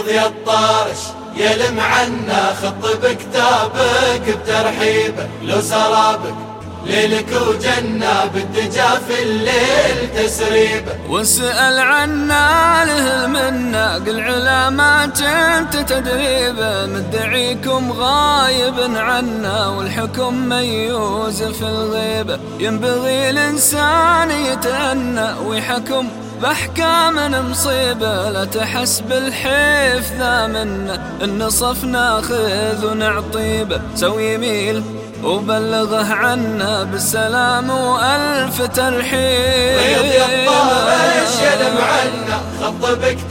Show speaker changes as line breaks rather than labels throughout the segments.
ريض يا الطارش يلم عنا خط بكتابك بترحيبه، لو سرابك ليلك وجنة بالدجا في الليل تسريبه.
واسأل عنا له المنة قل علامات انت تدريبه، مدعيكم غايب عنا والحكم ميوز في الغيبة. ينبغي الإنسان يتأنى ويحكم بأحكام مصيبة، لا تحس بالحيف ذا منا النصف ناخذ ونعطيبه. سوي يميل وبلغه عنا بالسلام وألف ترحيب.
ريض يا الطارش يلم عنا خط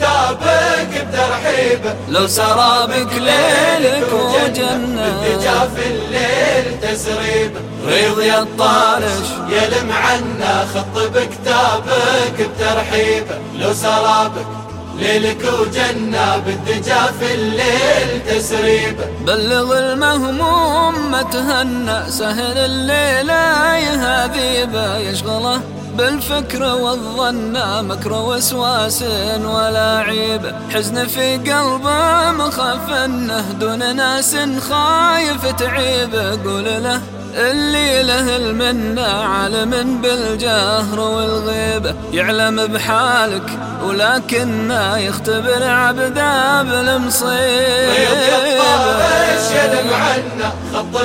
بكتابك بترحيبه،
لو سرابك ليلك وجنة
بالدجا في الليل تسريبه.
ريض يا الطارش
يلم عنا خط بكتابك بترحيبه، لو سرابك ليلك وجنة بالدجا في الليل تسريبه.
بلغ المهموم ما تهنى سهل الليلة يهذيبه، يشغله بالفكر والظن مكر وسواس ولا عيبه. حزن في قلبه مخفنه دون ناس خايف تعيبه، قول له اللي له المنة عالم بالجهر والغيبة. يعلم بحالك ولكنه يختبر عبده بالمصيبة.
ريض يا الطارش يلم عنا خط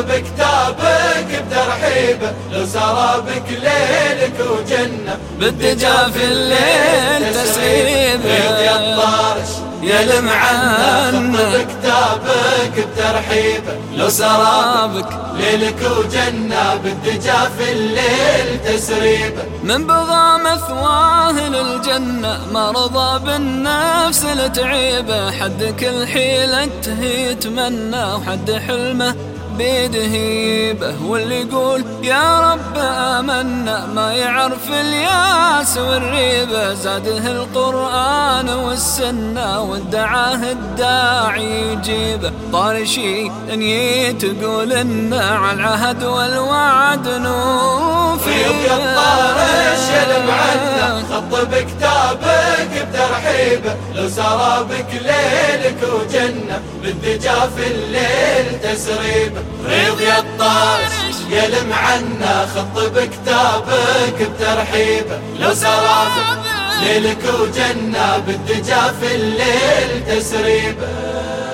بكتابك بترحيبه، لو سرابك ليلك وجنة
بالدجا في الليل تسريبه.
ريض يا الطارش يلم عنا خط بكتابك بترحيبه، لو سرابك ليلك وجنة بالدجا في الليل تسريبه.
من بغى مثواه للجنة ما رضى بالنفس لتعيبه، حد كل حيلته يتمنى وحد حلمه بيده هيبه. واللي يقول يا رب آمنا ما يعرف الياس والريبة، زاده القرآن والسنة وادعاه الداعي يجيبه. طارشي ان تقول إنه على العهد والوعد نوفي.
ريض يا الطارش يلم عنا خط بكتابك بترحيبه، لو سرابك ليلك وجنة بالدجا في الليل تسريبه. ريض يا الطارش يلم عنا خط بكتابك بترحيبه، لو سرابك ليلك وجنة بالدجا في الليل تسريبه.